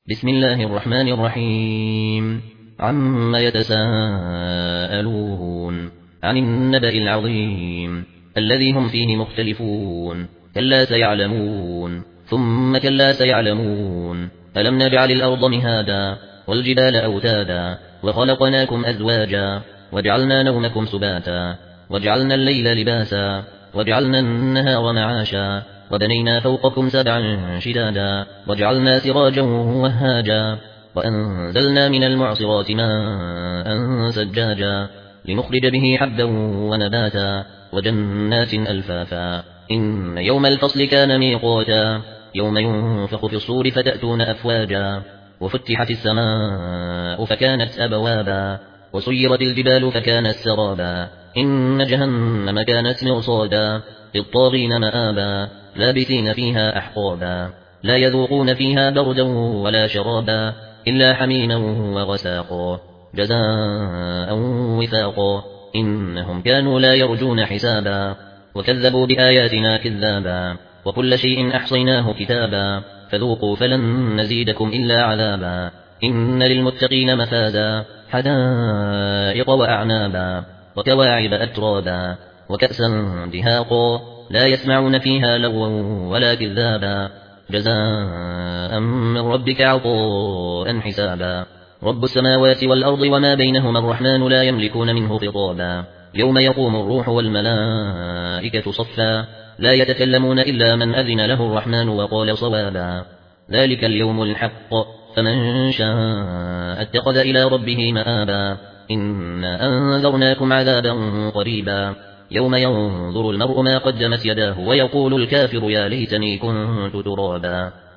بسم الله الرحمن الرحيم. عما يتساءلون عن النبأ العظيم الذي هم فيه مختلفون. كلا سيعلمون ثم كلا سيعلمون. ألم نجعل الأرض مهادا والجبال أوتادا وخلقناكم أزواجا وجعلنا نومكم سباتا وجعلنا الليل لباسا وجعلنا النهار معاشا وبنينا فوقكم سبعا شدادا وجعلنا سراجا وهاجا وأنزلنا من المعصرات ماء سجاجا لنخرج به حبا ونباتا وجنات ألفافا. إن يوم الفصل كان ميقاتا يوم ينفخ في الصور فتأتون أفواجا وفتحت السماء فكانت أبوابا وسيرت الجبال فكانت سرابا. إن جهنم كانت مرصادا للطاغين مآبا لابثين فيها أحقابا لا يذوقون فيها بردا ولا شرابا إلا حميما وغساقا جزاء وفاقا. إنهم كانوا لا يرجون حسابا وكذبوا بآياتنا كذابا وكل شيء أحصيناه كتابا فذوقوا فلن نزيدكم إلا عذابا. إن للمتقين مفازا حدائق وأعنابا وكواعب أترابا وكأسا دهاقا لا يسمعون فيها لغوا ولا كذابا جزاء من ربك عطاء حسابا. رب السماوات والأرض وما بينهما الرحمن لا يملكون منه خطابا. يوم يقوم الروح والملائكة صفا لا يتكلمون إلا من أذن له الرحمن وقال صوابا. ذلك اليوم الحق فمن شاء اتخذ إلى ربه مآبا. إنا أنذرناكم عذابا قريبا يوم ينظر المرء ما قدمت يداه ويقول الكافر يا ليتني كنت ترابا.